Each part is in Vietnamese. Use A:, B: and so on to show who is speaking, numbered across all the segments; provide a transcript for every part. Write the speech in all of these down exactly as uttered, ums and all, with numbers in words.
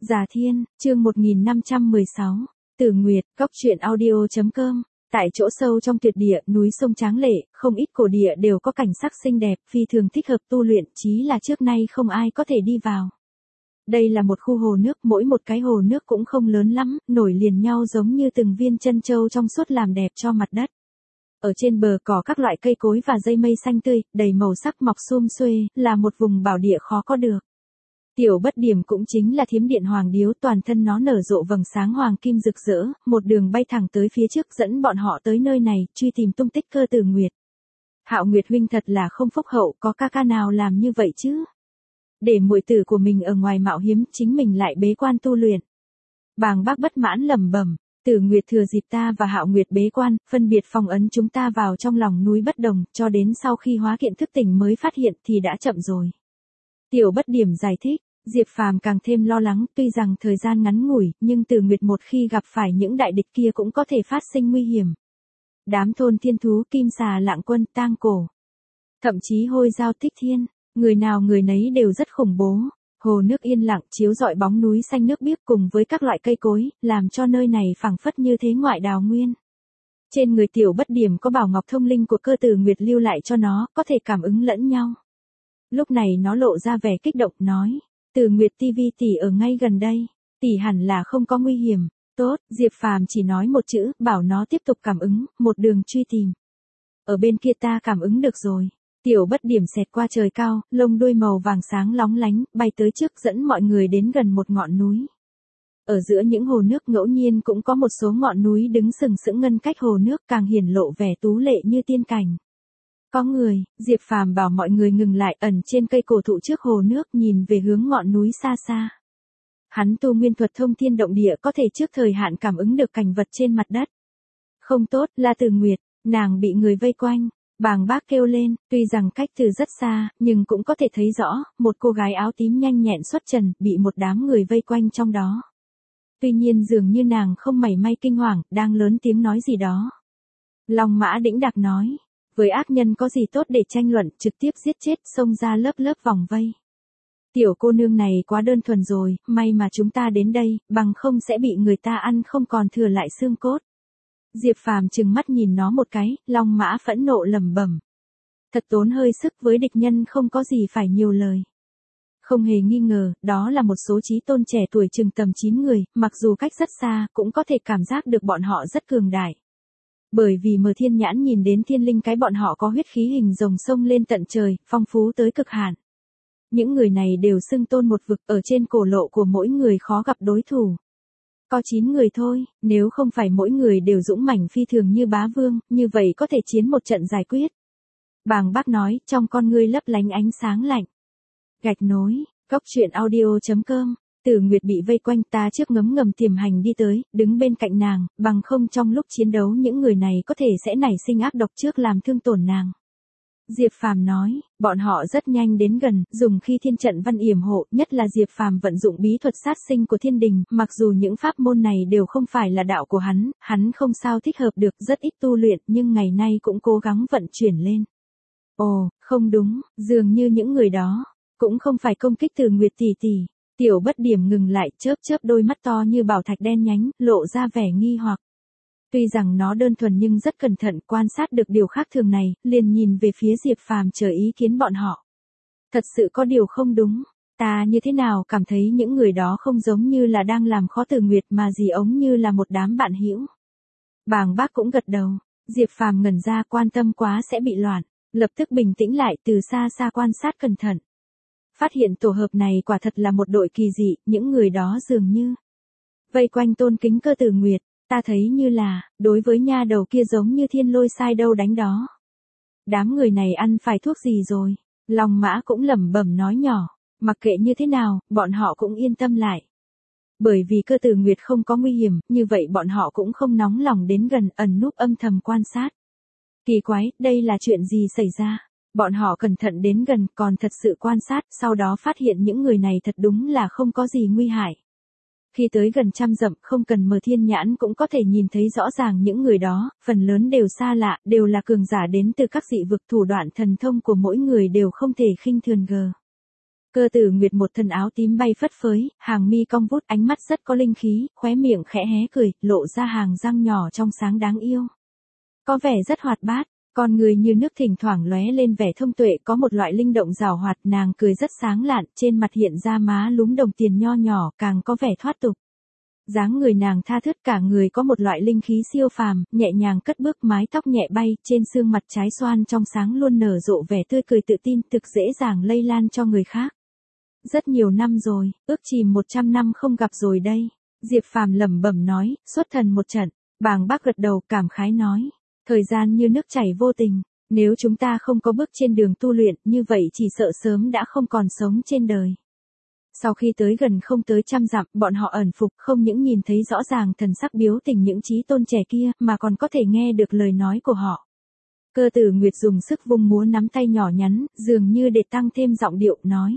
A: Già Thiên, chương một nghìn năm trăm mười sáu. Tử Nguyệt, góc truyện audio.com. Tại chỗ sâu trong tuyệt địa, núi sông tráng lệ, không ít cổ địa đều có cảnh sắc xinh đẹp, phi thường thích hợp tu luyện, chí là trước nay không ai có thể đi vào. Đây là một khu hồ nước, mỗi một cái hồ nước cũng không lớn lắm, nổi liền nhau giống như từng viên chân châu trong suốt làm đẹp cho mặt đất. Ở trên bờ có các loại cây cối và dây mây xanh tươi, đầy màu sắc mọc sum xuê, là một vùng bảo địa khó có được. Tiểu Bất Điểm cũng chính là thiếm điện hoàng điếu, toàn thân nó nở rộ vầng sáng hoàng kim rực rỡ, một đường bay thẳng tới phía trước dẫn bọn họ tới nơi này, truy tìm tung tích Cơ Tử Nguyệt. Hạo Nguyệt huynh thật là không phúc hậu, có ca ca nào làm như vậy chứ? Để muội tử của mình ở ngoài mạo hiểm, chính mình lại bế quan tu luyện. Bàng Bác bất mãn lẩm bẩm, Tử Nguyệt thừa dịp ta và Hạo Nguyệt bế quan, phân biệt phong ấn chúng ta vào trong lòng núi bất đồng, cho đến sau khi hóa kiện thức tỉnh mới phát hiện thì đã chậm rồi. Tiểu Bất Điểm giải thích. Diệp Phàm càng thêm lo lắng, tuy rằng thời gian ngắn ngủi, nhưng Tử Nguyệt một khi gặp phải những đại địch kia cũng có thể phát sinh nguy hiểm. Đám thôn thiên thú, kim xà lạng quân, tang cổ, thậm chí hôi dao tích thiên, người nào người nấy đều rất khủng bố. Hồ nước yên lặng chiếu rọi bóng núi xanh nước biếc cùng với các loại cây cối, làm cho nơi này phảng phất như thế ngoại đào nguyên. Trên người Tiểu Bất Điểm có bảo ngọc thông linh của Cơ Tử Nguyệt lưu lại cho nó, có thể cảm ứng lẫn nhau. Lúc này nó lộ ra vẻ kích động, nói. Tử Nguyệt ti vi tỷ ở ngay gần đây, tỷ hẳn là không có nguy hiểm. Tốt, Diệp Phàm chỉ nói một chữ, bảo nó tiếp tục cảm ứng, một đường truy tìm. Ở bên kia ta cảm ứng được rồi. Tiểu Bất Điểm xẹt qua trời cao, lông đuôi màu vàng sáng lóng lánh, bay tới trước dẫn mọi người đến gần một ngọn núi. Ở giữa những hồ nước ngẫu nhiên cũng có một số ngọn núi đứng sừng sững ngăn cách hồ nước, càng hiển lộ vẻ tú lệ như tiên cảnh. Có người, Diệp Phàm bảo mọi người ngừng lại, ẩn trên cây cổ thụ trước hồ nước, nhìn về hướng ngọn núi xa xa. Hắn tu nguyên thuật thông thiên động địa, có thể trước thời hạn cảm ứng được cảnh vật trên mặt đất. Không tốt, là Tử Nguyệt, nàng bị người vây quanh. Bàng Bác kêu lên, tuy rằng cách từ rất xa, nhưng cũng có thể thấy rõ, một cô gái áo tím nhanh nhẹn xuất trần, bị một đám người vây quanh trong đó. Tuy nhiên dường như nàng không mảy may kinh hoàng, đang lớn tiếng nói gì đó. Long Mã Đĩnh Đạc nói. Với ác nhân có gì tốt để tranh luận, trực tiếp giết chết, xông ra lớp lớp vòng vây. Tiểu cô nương này quá đơn thuần rồi, may mà chúng ta đến đây, bằng không sẽ bị người ta ăn không còn thừa lại xương cốt. Diệp Phàm trừng mắt nhìn nó một cái, Long Mã phẫn nộ lẩm bẩm. Thật tốn hơi sức, với địch nhân không có gì phải nhiều lời. Không hề nghi ngờ, đó là một số chí tôn trẻ tuổi chừng tầm chín người, mặc dù cách rất xa, cũng có thể cảm giác được bọn họ rất cường đại. Bởi vì Mờ Thiên Nhãn nhìn đến thiên linh cái bọn họ có huyết khí hình rồng sông lên tận trời, phong phú tới cực hạn. Những người này đều xưng tôn một vực, ở trên cổ lộ của mỗi người khó gặp đối thủ. Có chín người thôi, nếu không phải mỗi người đều dũng mãnh phi thường như bá vương, như vậy có thể chiến một trận giải quyết. Bàng Bác nói, trong con ngươi lấp lánh ánh sáng lạnh. Gạch nối, góc truyện audio.com. Tử Nguyệt bị vây quanh, ta trước ngấm ngầm tiềm hành đi tới, đứng bên cạnh nàng, bằng không trong lúc chiến đấu những người này có thể sẽ nảy sinh ác độc trước làm thương tổn nàng. Diệp Phàm nói, bọn họ rất nhanh đến gần, dùng khi thiên trận văn yểm hộ, nhất là Diệp Phàm vận dụng bí thuật sát sinh của thiên đình, mặc dù những pháp môn này đều không phải là đạo của hắn, hắn không sao thích hợp được, rất ít tu luyện, nhưng ngày nay cũng cố gắng vận chuyển lên. Ồ, không đúng, dường như những người đó cũng không phải công kích Tử Nguyệt tỷ tỷ. Tiểu Bất Điểm ngừng lại, chớp chớp đôi mắt to như bảo thạch đen nhánh, lộ ra vẻ nghi hoặc. Tuy rằng nó đơn thuần nhưng rất cẩn thận, quan sát được điều khác thường này, liền nhìn về phía Diệp Phàm chờ ý kiến bọn họ. Thật sự có điều không đúng, ta như thế nào cảm thấy những người đó không giống như là đang làm khó Tử Nguyệt mà gì ống như là một đám bạn hữu. Bàng Bác cũng gật đầu, Diệp Phàm ngẩn ra, quan tâm quá sẽ bị loạn, lập tức bình tĩnh lại, từ xa xa quan sát cẩn thận. Phát hiện tổ hợp này quả thật là một đội kỳ dị, những người đó dường như vây quanh tôn kính Cơ Tử Nguyệt, ta thấy như là, đối với nha đầu kia giống như thiên lôi sai đâu đánh đó. Đám người này ăn phải thuốc gì rồi? Long Mã cũng lẩm bẩm nói nhỏ, mặc kệ như thế nào, bọn họ cũng yên tâm lại. Bởi vì Cơ Tử Nguyệt không có nguy hiểm, như vậy bọn họ cũng không nóng lòng đến gần, ẩn núp âm thầm quan sát. Kỳ quái, đây là chuyện gì xảy ra? Bọn họ cẩn thận đến gần, còn thật sự quan sát, sau đó phát hiện những người này thật đúng là không có gì nguy hại. Khi tới gần trăm dặm, không cần Mờ Thiên Nhãn cũng có thể nhìn thấy rõ ràng những người đó, phần lớn đều xa lạ, đều là cường giả đến từ các dị vực, thủ đoạn thần thông của mỗi người đều không thể khinh thường gờ. Cơ Tử Nguyệt một thân áo tím bay phất phới, hàng mi cong vút, ánh mắt rất có linh khí, khóe miệng khẽ hé cười, lộ ra hàng răng nhỏ trong sáng đáng yêu. Có vẻ rất hoạt bát, con người như nước thỉnh thoảng lóe lên vẻ thông tuệ, có một loại linh động rào hoạt, nàng cười rất sáng lạn, trên mặt hiện ra má lúm đồng tiền nho nhỏ, càng có vẻ thoát tục. Dáng người nàng tha thướt, cả người có một loại linh khí siêu phàm, nhẹ nhàng cất bước, mái tóc nhẹ bay, trên xương mặt trái xoan trong sáng luôn nở rộ vẻ tươi cười tự tin, thực dễ dàng lây lan cho người khác. Rất nhiều năm rồi, ước chừng một trăm năm không gặp rồi đây. Diệp Phàm lẩm bẩm nói, xuất thần một trận. Bàng Bác gật đầu, cảm khái nói, thời gian như nước chảy vô tình, nếu chúng ta không có bước trên đường tu luyện, như vậy chỉ sợ sớm đã không còn sống trên đời. Sau khi tới gần không tới trăm dặm, bọn họ ẩn phục, không những nhìn thấy rõ ràng thần sắc biếu tình những chí tôn trẻ kia, mà còn có thể nghe được lời nói của họ. Cơ Tử Nguyệt dùng sức vung múa nắm tay nhỏ nhắn, dường như để tăng thêm giọng điệu, nói.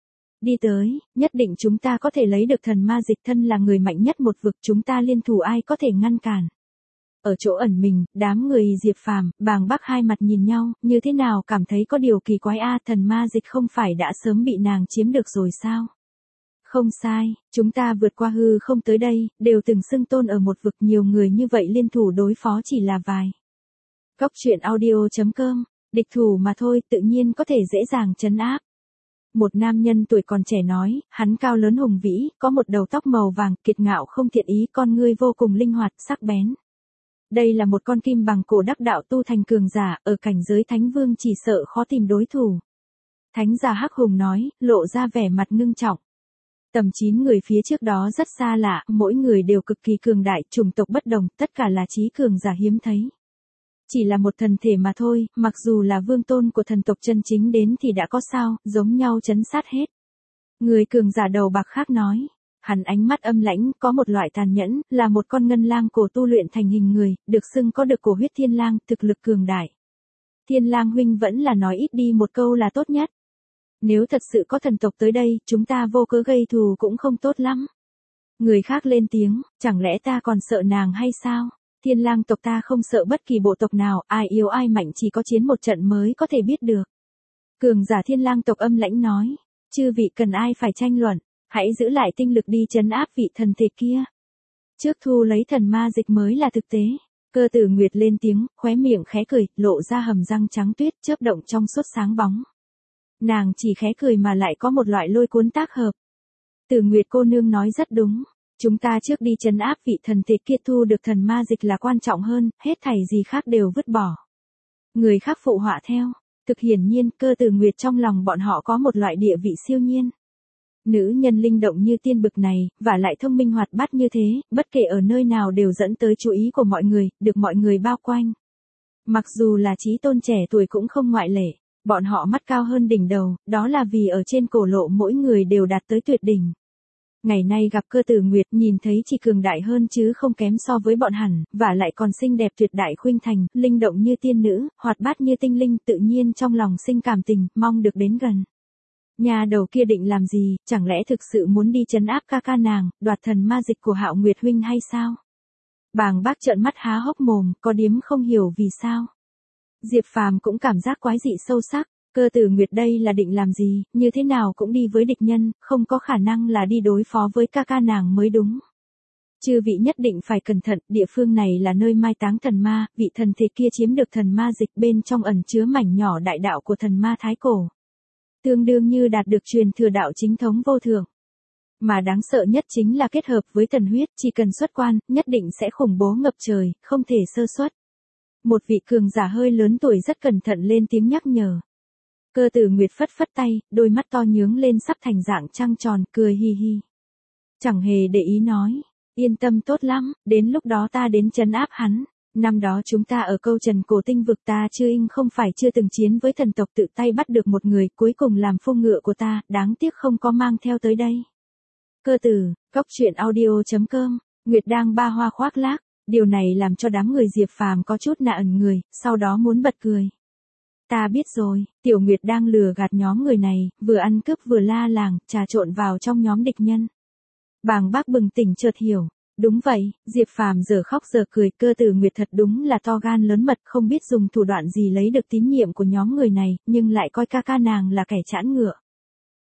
A: Đi tới, nhất định chúng ta có thể lấy được thần ma dịch, thân là người mạnh nhất một vực, chúng ta liên thủ ai có thể ngăn cản. Ở chỗ ẩn mình, đám người Diệp Phàm, Bàng Bác hai mặt nhìn nhau, như thế nào cảm thấy có điều kỳ quái a, thần ma dịch không phải đã sớm bị nàng chiếm được rồi sao? Không sai, chúng ta vượt qua hư không tới đây, đều từng xưng tôn ở một vực, nhiều người như vậy liên thủ đối phó chỉ là vài. Góc truyện audio chấm com, địch thủ mà thôi, tự nhiên có thể dễ dàng trấn áp. Một nam nhân tuổi còn trẻ nói, hắn cao lớn hùng vĩ, có một đầu tóc màu vàng, kiệt ngạo không thiện ý, con ngươi vô cùng linh hoạt, sắc bén. Đây là một con kim bằng cổ đắc đạo tu thành cường giả, ở cảnh giới thánh vương chỉ sợ khó tìm đối thủ. Thánh giả Hắc Hùng nói, lộ ra vẻ mặt ngưng trọng. Tầm chín người phía trước đó rất xa lạ, mỗi người đều cực kỳ cường đại, chủng tộc bất đồng, tất cả là trí cường giả hiếm thấy. Chỉ là một thần thể mà thôi, mặc dù là vương tôn của thần tộc chân chính đến thì đã có sao, giống nhau chấn sát hết. Người cường giả đầu bạc khác nói, hắn ánh mắt âm lãnh, có một loại tàn nhẫn, là một con ngân lang cổ tu luyện thành hình người, được xưng có được cổ huyết thiên lang, thực lực cường đại. Thiên lang huynh vẫn là nói ít đi một câu là tốt nhất. Nếu thật sự có thần tộc tới đây, chúng ta vô cớ gây thù cũng không tốt lắm. Người khác lên tiếng, chẳng lẽ ta còn sợ nàng hay sao? Thiên lang tộc ta không sợ bất kỳ bộ tộc nào, ai yếu ai mạnh chỉ có chiến một trận mới có thể biết được. Cường giả thiên lang tộc âm lãnh nói, chư vị cần ai phải tranh luận, hãy giữ lại tinh lực đi trấn áp vị thần thể kia. Trước thu lấy thần ma dịch mới là thực tế. Cơ Tử Nguyệt lên tiếng, khóe miệng khẽ cười, lộ ra hầm răng trắng tuyết chớp động trong suốt sáng bóng. Nàng chỉ khẽ cười mà lại có một loại lôi cuốn tác hợp. Tử Nguyệt cô nương nói rất đúng. Chúng ta trước đi trấn áp vị thần thể kia, thu được thần ma dịch là quan trọng hơn, hết thảy gì khác đều vứt bỏ. Người khác phụ họa theo. Thực hiển nhiên, Cơ Tử Nguyệt trong lòng bọn họ có một loại địa vị siêu nhiên. Nữ nhân linh động như tiên bực này, và lại thông minh hoạt bát như thế, bất kể ở nơi nào đều dẫn tới chú ý của mọi người, được mọi người bao quanh. Mặc dù là chí tôn trẻ tuổi cũng không ngoại lệ, bọn họ mắt cao hơn đỉnh đầu, đó là vì ở trên cổ lộ mỗi người đều đạt tới tuyệt đỉnh. Ngày nay gặp Cơ Tử Nguyệt, nhìn thấy chỉ cường đại hơn chứ không kém so với bọn hẳn, và lại còn xinh đẹp tuyệt đại khuynh thành, linh động như tiên nữ, hoạt bát như tinh linh, tự nhiên trong lòng sinh cảm tình, mong được đến gần. Nhà đầu kia định làm gì, chẳng lẽ thực sự muốn đi trấn áp ca ca nàng, đoạt thần ma dịch của Hạo Nguyệt huynh hay sao? Bàng Bác trợn mắt há hốc mồm, có điếm không hiểu vì sao. Diệp Phàm cũng cảm giác quái dị sâu sắc. Cơ Tử Nguyệt đây là định làm gì, như thế nào cũng đi với địch nhân, không có khả năng là đi đối phó với ca ca nàng mới đúng. Chư vị nhất định phải cẩn thận, địa phương này là nơi mai táng thần ma, vị thần thể kia chiếm được thần ma dịch, bên trong ẩn chứa mảnh nhỏ đại đạo của thần ma thái cổ. Tương đương như đạt được truyền thừa đạo chính thống vô thượng. Mà đáng sợ nhất chính là kết hợp với thần huyết, chỉ cần xuất quan, nhất định sẽ khủng bố ngập trời, không thể sơ suất. Một vị cường giả hơi lớn tuổi rất cẩn thận lên tiếng nhắc nhở. Cơ Tử Nguyệt phất phất tay, đôi mắt to nhướng lên sắp thành dạng trăng tròn, cười hi hi. Chẳng hề để ý nói, yên tâm tốt lắm, đến lúc đó ta đến trấn áp hắn. Năm đó chúng ta ở câu Trần Cổ Tinh vực, ta chưa in không phải chưa từng chiến với thần tộc, tự tay bắt được một người, cuối cùng làm phu ngựa của ta, đáng tiếc không có mang theo tới đây. Cơ Tử, góc truyện audio chấm com, Nguyệt đang ba hoa khoác lác, điều này làm cho đám người Diệp Phàm có chút nạ ẩn người, sau đó muốn bật cười. Ta biết rồi, Tiểu Nguyệt đang lừa gạt nhóm người này, vừa ăn cướp vừa la làng, trà trộn vào trong nhóm địch nhân. Bàng Bác bừng tỉnh chợt hiểu. Đúng vậy, Diệp Phàm giờ khóc giờ cười, Cơ Tử Nguyệt thật đúng là to gan lớn mật, không biết dùng thủ đoạn gì lấy được tín nhiệm của nhóm người này, nhưng lại coi ca ca nàng là kẻ chãn ngựa.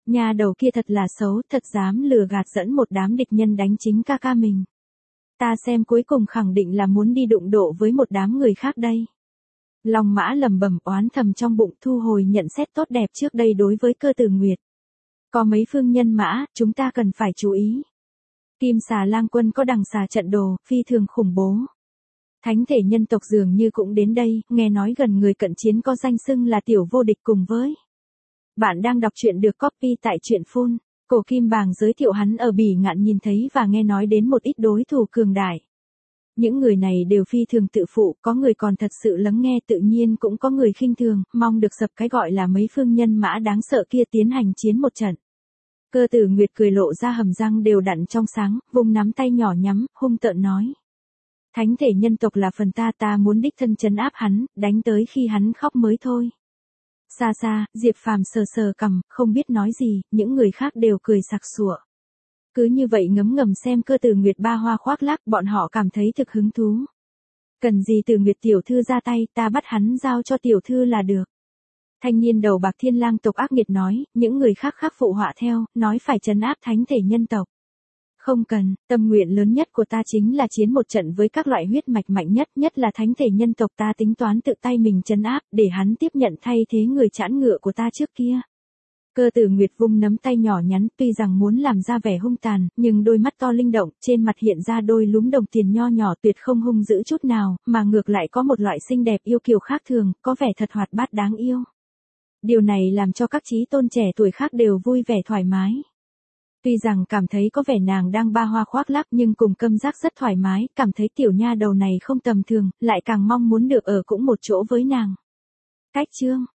A: Nhà đầu kia thật là xấu, thật dám lừa gạt dẫn một đám địch nhân đánh chính ca ca mình. Ta xem cuối cùng khẳng định là muốn đi đụng độ với một đám người khác đây. Long Mã lầm bầm oán thầm trong bụng, thu hồi nhận xét tốt đẹp trước đây đối với Cơ Tử Nguyệt. Có mấy phương nhân mã, chúng ta cần phải chú ý. Kim xà lang quân có đằng xà trận đồ, phi thường khủng bố. Thánh thể nhân tộc dường như cũng đến đây, nghe nói gần người cận chiến có danh xưng là tiểu vô địch cùng với. Bạn đang đọc truyện được copy tại truyện phun. Cổ Kim Bàng giới thiệu hắn ở Bỉ Ngạn nhìn thấy và nghe nói đến một ít đối thủ cường đại. Những người này đều phi thường tự phụ, có người còn thật sự lắng nghe, tự nhiên cũng có người khinh thường, mong được sập cái gọi là mấy phương nhân mã đáng sợ kia tiến hành chiến một trận. Cơ Tử Nguyệt cười lộ ra hầm răng đều đặn trong sáng, vùng nắm tay nhỏ nhắm, hung tợn nói. Thánh thể nhân tộc là phần ta, ta muốn đích thân trấn áp hắn, đánh tới khi hắn khóc mới thôi. Xa xa, Diệp Phàm sờ sờ cằm, không biết nói gì, những người khác đều cười sặc sụa. Cứ như vậy ngấm ngầm xem Cơ Tử Nguyệt ba hoa khoác lác, bọn họ cảm thấy thực hứng thú. Cần gì Tử Nguyệt tiểu thư ra tay, ta bắt hắn giao cho tiểu thư là được. Thanh niên đầu bạc Thiên Lang tộc ác nghiệt nói, những người khác khác phụ họa theo, nói phải trấn áp thánh thể nhân tộc. Không cần, tâm nguyện lớn nhất của ta chính là chiến một trận với các loại huyết mạch mạnh nhất, nhất là thánh thể nhân tộc, ta tính toán tự tay mình trấn áp, để hắn tiếp nhận thay thế người chẵn ngựa của ta trước kia. Cơ Tử Nguyệt vung nắm tay nhỏ nhắn, tuy rằng muốn làm ra vẻ hung tàn, nhưng đôi mắt to linh động, trên mặt hiện ra đôi lúm đồng tiền nho nhỏ, tuyệt không hung dữ chút nào, mà ngược lại có một loại xinh đẹp yêu kiều khác thường, có vẻ thật hoạt bát đáng yêu. Điều này làm cho các chí tôn trẻ tuổi khác đều vui vẻ thoải mái. Tuy rằng cảm thấy có vẻ nàng đang ba hoa khoác lác, nhưng cùng Câm Giác rất thoải mái, cảm thấy tiểu nha đầu này không tầm thường, lại càng mong muốn được ở cũng một chỗ với nàng. Cách chương